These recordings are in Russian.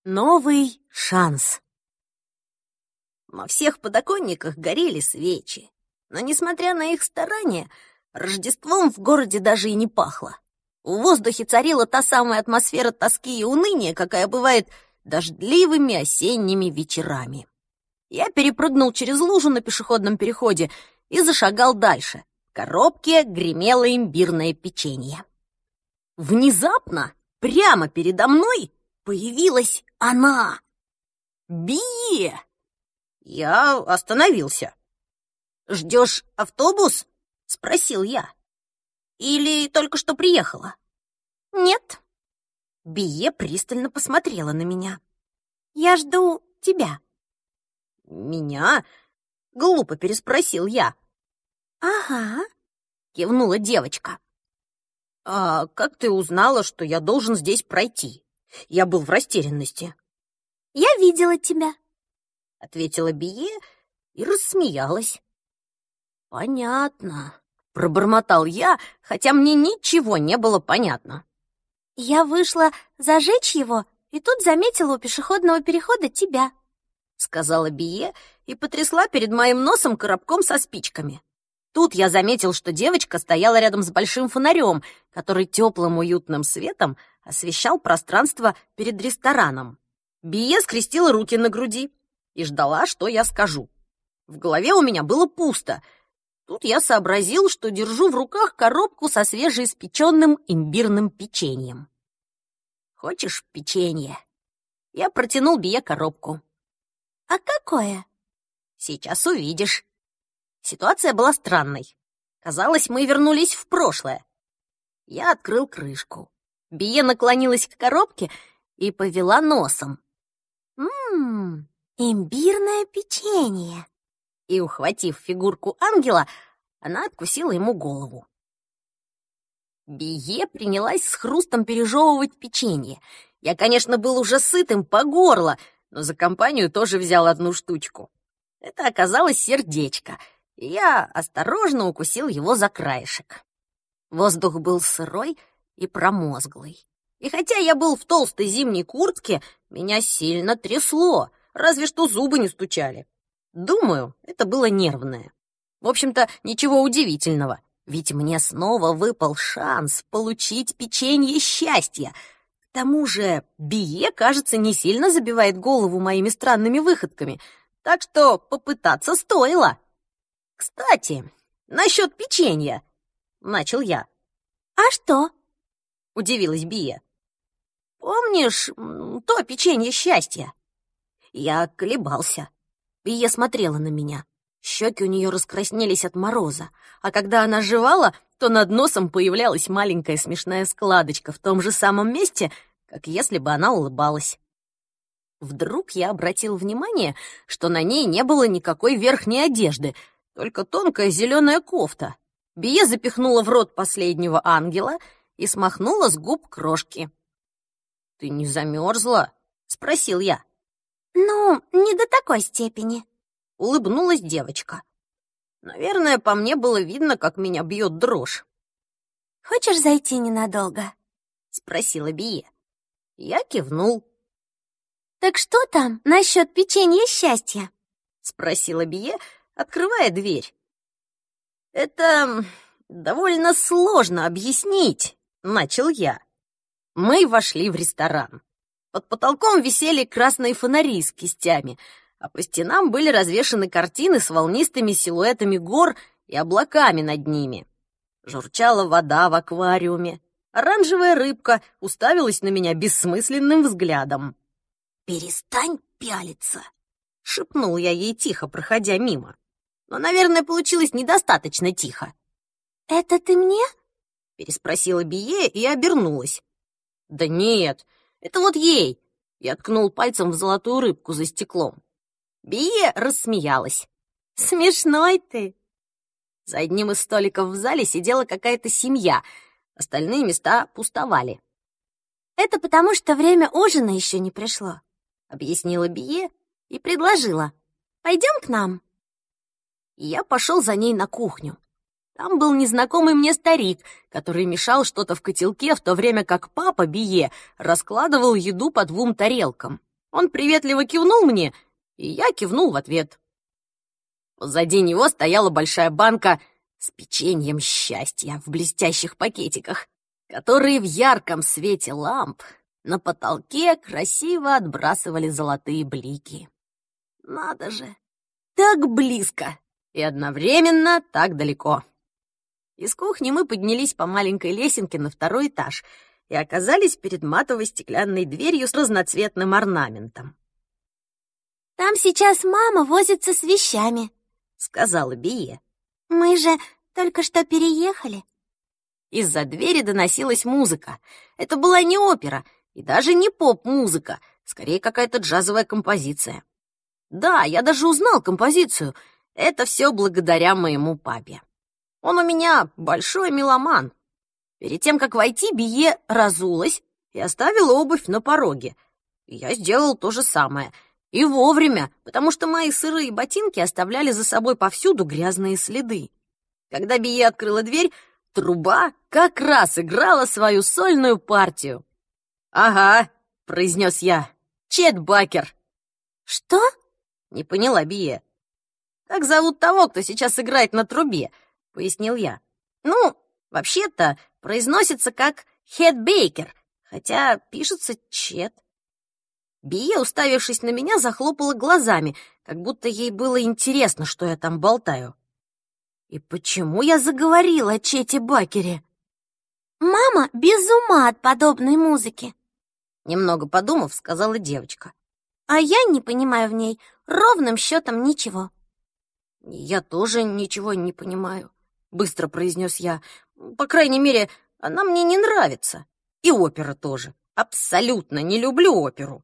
Новый шанс. На всех подоконниках горели свечи, но, несмотря на их старания, Рождеством в городе даже и не пахло. В воздухе царила та самая атмосфера тоски и уныния, какая бывает дождливыми осенними вечерами. Я перепрыгнул через лужу на пешеходном переходе и зашагал дальше. В коробке гремело имбирное печенье. Внезапно, прямо передо мной, появилась она. Бие! Я остановился. «Ждешь автобус?» — спросил я. «Или только что приехала?» «Нет». Бие пристально посмотрела на меня. «Я жду тебя». «Меня?» — глупо переспросил я. «Ага», — кивнула девочка. «А как ты узнала, что я должен здесь пройти?» Я был в растерянности. «Я видела тебя», — ответила Бие и рассмеялась. «Понятно», — пробормотал я, хотя мне ничего не было понятно. «Я вышла зажечь его, и тут заметила у пешеходного перехода тебя», — сказала Бие и потрясла перед моим носом коробком со спичками. Тут я заметил, что девочка стояла рядом с большим фонарем, который теплым уютным светом освещал пространство перед рестораном. Бие скрестила руки на груди и ждала, что я скажу. В голове у меня было пусто. Тут я сообразил, что держу в руках коробку со свежеиспеченным имбирным печеньем. «Хочешь печенье?» Я протянул Бие коробку. «А какое?» «Сейчас увидишь». Ситуация была странной. Казалось, мы вернулись в прошлое. Я открыл крышку. Бие наклонилась к коробке и повела носом. Имбирное печенье!» И, ухватив фигурку ангела, она откусила ему голову. Бие принялась с хрустом пережевывать печенье. Я, конечно, был уже сытым по горло, но за компанию тоже взял одну штучку. Это оказалось сердечко, и я осторожно укусил его за краешек. Воздух был сырой и промозглый. И хотя я был в толстой зимней куртке, меня сильно трясло, разве что зубы не стучали. Думаю, это было нервное. В общем-то, ничего удивительного, ведь мне снова выпал шанс получить печенье счастья. К тому же Бие, кажется, не сильно забивает голову моими странными выходками, так что попытаться стоило. «Кстати, насчет печенья», — начал я. «А что?» — удивилась Бие. «Помнишь то печенье счастья?» Я колебался. Бие смотрела на меня. Щеки у нее раскраснелись от мороза, а когда она жевала, то над носом появлялась маленькая смешная складочка в том же самом месте, как если бы она улыбалась. Вдруг я обратил внимание, что на ней не было никакой верхней одежды, только тонкая зеленая кофта. Бие запихнула в рот последнего ангела и смахнула с губ крошки. «Ты не замерзла?» — спросил я. «Ну, не до такой степени», — улыбнулась девочка. Наверное, по мне было видно, как меня бьет дрожь. «Хочешь зайти ненадолго?» — спросила Бие. Я кивнул. «Так что там насчет печенья счастья?» — спросила Бие, открывая дверь. «Это довольно сложно объяснить», — начал я. Мы вошли в ресторан. Под потолком висели красные фонари с кистями, а по стенам были развешаны картины с волнистыми силуэтами гор и облаками над ними. Журчала вода в аквариуме. Оранжевая рыбка уставилась на меня бессмысленным взглядом. «Перестань пялиться», — шепнул я ей тихо, проходя мимо. Но, наверное, получилось недостаточно тихо. «Это ты мне?» — переспросила Бие и обернулась. «Да нет, это вот ей!» Я ткнул пальцем в золотую рыбку за стеклом. Бие рассмеялась. «Смешной ты!» За одним из столиков в зале сидела какая-то семья. Остальные места пустовали. «Это потому, что время ужина еще не пришло», — объяснила Бие и предложила. «Пойдем к нам». Я пошел за ней на кухню. Там был незнакомый мне старик, который мешал что-то в котелке, в то время как папа Бие раскладывал еду по 2 тарелкам. Он приветливо кивнул мне, и я кивнул в ответ. Позади него стояла большая банка с печеньем счастья в блестящих пакетиках, которые в ярком свете ламп на потолке красиво отбрасывали золотые блики. Надо же, так близко и одновременно так далеко. Из кухни мы поднялись по маленькой лесенке на 2-й этаж и оказались перед матовой стеклянной дверью с разноцветным орнаментом. «Там сейчас мама возится с вещами», — сказала Бие. «Мы же только что переехали». Из-за двери доносилась музыка. Это была не опера и даже не поп-музыка, скорее какая-то джазовая композиция. Да, я даже узнал композицию. Это все благодаря моему папе. Он у меня большой меломан. Перед тем, как войти, Бие разулась и оставила обувь на пороге. И я сделал то же самое. И вовремя, потому что мои сырые ботинки оставляли за собой повсюду грязные следы. Когда Бие открыла дверь, труба как раз играла свою сольную партию. «Ага», — произнес я, — «Чет Бакер». «Что?» — не поняла Бие. «Так зовут того, кто сейчас играет на трубе», — пояснил я. «Ну, вообще-то произносится как Хед Бейкер, хотя пишется Чет». Бие, уставившись на меня, захлопала глазами, как будто ей было интересно, что я там болтаю. И почему я заговорила о Чете Бакере? «Мама без ума от подобной музыки», — немного подумав, сказала девочка. «а я не понимаю в ней ровным счетом ничего». «Я тоже ничего не понимаю», — быстро произнес я. «По крайней мере, она мне не нравится. И опера тоже. Абсолютно не люблю оперу».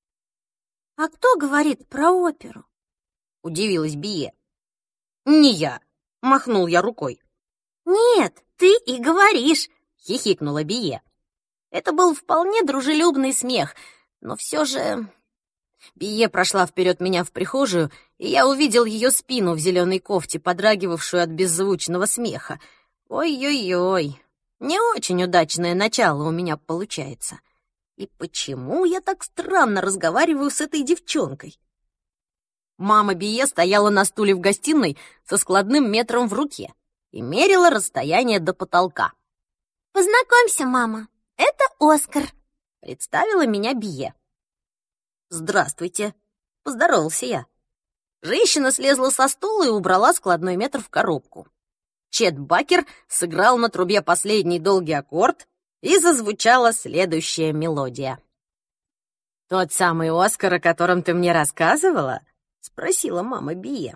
«А кто говорит про оперу?» — удивилась Бие. «Не я», — махнул я рукой. «Нет, ты и говоришь», — хихикнула Бие. Это был вполне дружелюбный смех, но все же... Бие прошла вперед меня в прихожую, и я увидел ее спину в зеленой кофте, подрагивавшую от беззвучного смеха. Ой-ой-ой, не очень удачное начало у меня получается. И почему я так странно разговариваю с этой девчонкой? Мама Бие стояла на стуле в гостиной со складным метром в руке и мерила расстояние до потолка. «Познакомься, мама, это Оскар», — представила меня Бие. «Здравствуйте», — поздоровался я. Женщина слезла со стула и убрала складной метр в коробку. Чет Бакер сыграл на трубе последний долгий аккорд, и зазвучала следующая мелодия. «Тот самый Оскар, о котором ты мне рассказывала?» — спросила мама Бие.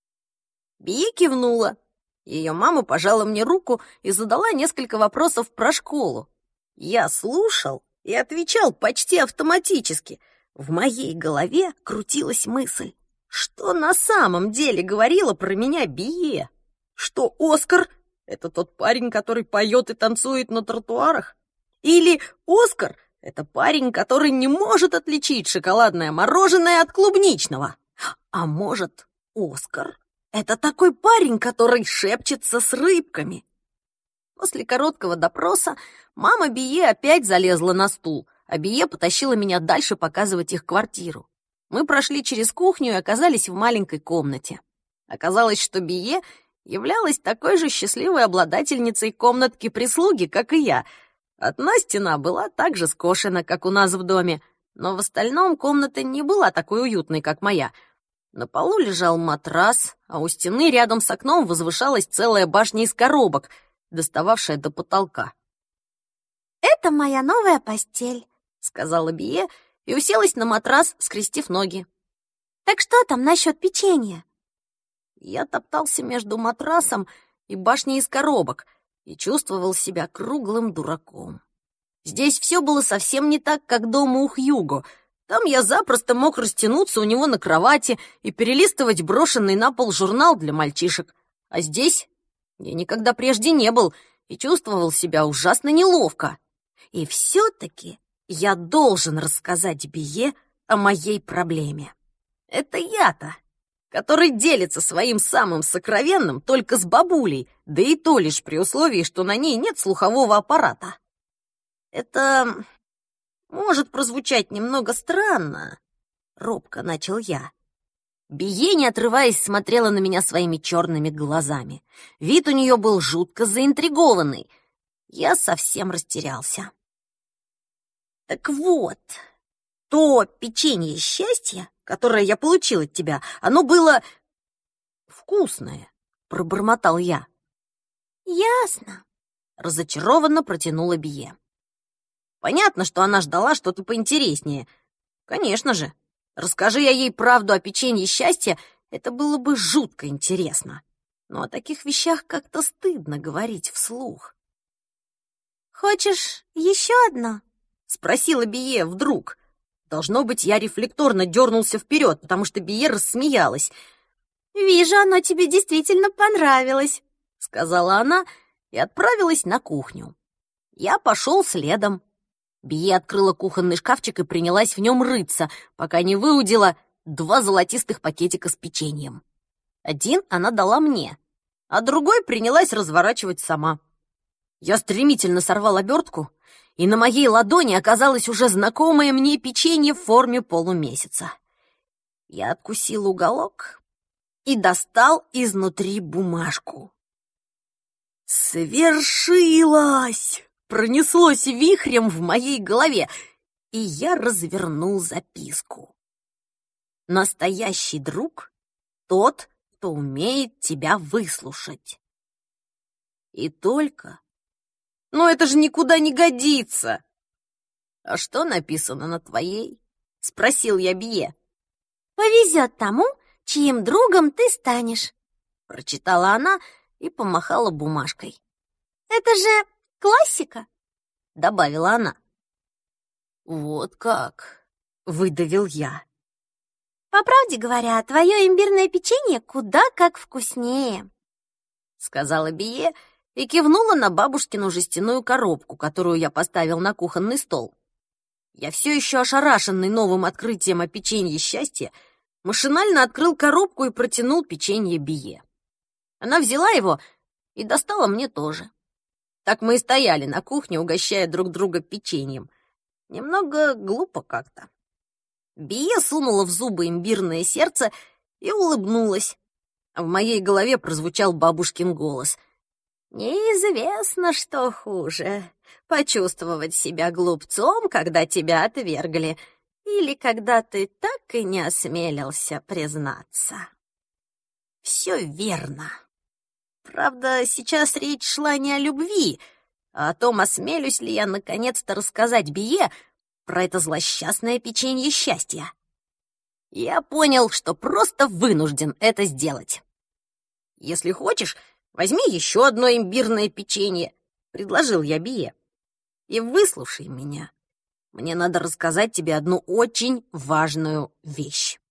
Бие кивнула. Ее мама пожала мне руку и задала несколько вопросов про школу. Я слушал и отвечал почти автоматически. В моей голове крутилась мысль, что на самом деле говорила про меня Бие. Что Оскар — это тот парень, который поет и танцует на тротуарах? Или Оскар — это парень, который не может отличить шоколадное мороженое от клубничного? А может, Оскар — это такой парень, который шепчется с рыбками? После короткого допроса мама Бие опять залезла на стул, а Бие потащила меня дальше показывать их квартиру. Мы прошли через кухню и оказались в маленькой комнате. Оказалось, что Бие являлась такой же счастливой обладательницей комнатки прислуги, как и я. Одна стена была так же скошена, как у нас в доме, но в остальном комната не была такой уютной, как моя. На полу лежал матрас, а у стены рядом с окном возвышалась целая башня из коробок, достававшая до потолка. «Это моя новая постель», — сказала Бие и уселась на матрас, скрестив ноги. «Так что там насчет печенья?» Я топтался между матрасом и башней из коробок и чувствовал себя круглым дураком. Здесь все было совсем не так, как дома у Хьюго. Там я запросто мог растянуться у него на кровати и перелистывать брошенный на пол журнал для мальчишек. А здесь я никогда прежде не был и чувствовал себя ужасно неловко. И все-таки я должен рассказать Бие о моей проблеме. Это я-то, который делится своим самым сокровенным только с бабулей, да и то лишь при условии, что на ней нет слухового аппарата. Это может прозвучать немного странно, робко начал я. Бие, не отрываясь, смотрела на меня своими черными глазами. Вид у нее был жутко заинтригованный. Я совсем растерялся. Так вот, то печенье счастья, которое я получил от тебя, оно было вкусное, пробормотал я. Ясно. Разочарованно протянула Бие. Понятно, что она ждала что-то поинтереснее. Конечно же. Расскажи я ей правду о печенье счастья, это было бы жутко интересно. Но о таких вещах как-то стыдно говорить вслух. «Хочешь еще одно?» — спросила Бие вдруг. Должно быть, я рефлекторно дернулся вперед, потому что Бие рассмеялась. «Вижу, оно тебе действительно понравилось», — сказала она и отправилась на кухню. Я пошел следом. Бие открыла кухонный шкафчик и принялась в нем рыться, пока не выудила 2 золотистых пакетика с печеньем. Один она дала мне, а другой принялась разворачивать сама. Я стремительно сорвал обертку, и на моей ладони оказалось уже знакомое мне печенье в форме полумесяца. Я откусил уголок и достал изнутри бумажку. Свершилось! Пронеслось вихрем в моей голове, и я развернул записку. Настоящий друг — тот, кто умеет тебя выслушать. И только... Но это же никуда не годится. А что написано на твоей? Спросил я Бие. «Повезет тому, чьим другом ты станешь», — прочитала она и помахала бумажкой. «Это же классика», — добавила она. «Вот как», — выдавил я. «По правде говоря, твое имбирное печенье куда как вкуснее», — сказала Бие и кивнула на бабушкину жестяную коробку, которую я поставил на кухонный стол. Я все еще ошарашенный новым открытием о печенье счастья, машинально открыл коробку и протянул печенье Бие. Она взяла его и достала мне тоже. Так мы и стояли на кухне, угощая друг друга печеньем. Немного глупо как-то. Бие сунула в зубы имбирное сердце и улыбнулась. А в моей голове прозвучал бабушкин голос. «Неизвестно, что хуже — почувствовать себя глупцом, когда тебя отвергли, или когда ты так и не осмелился признаться». Все верно. Правда, сейчас речь шла не о любви, а о том, осмелюсь ли я наконец-то рассказать Бие про это злосчастное печенье счастья. Я понял, что просто вынужден это сделать. «Если хочешь, возьми еще одно имбирное печенье», — предложил я Бие. «И выслушай меня. Мне надо рассказать тебе одну очень важную вещь».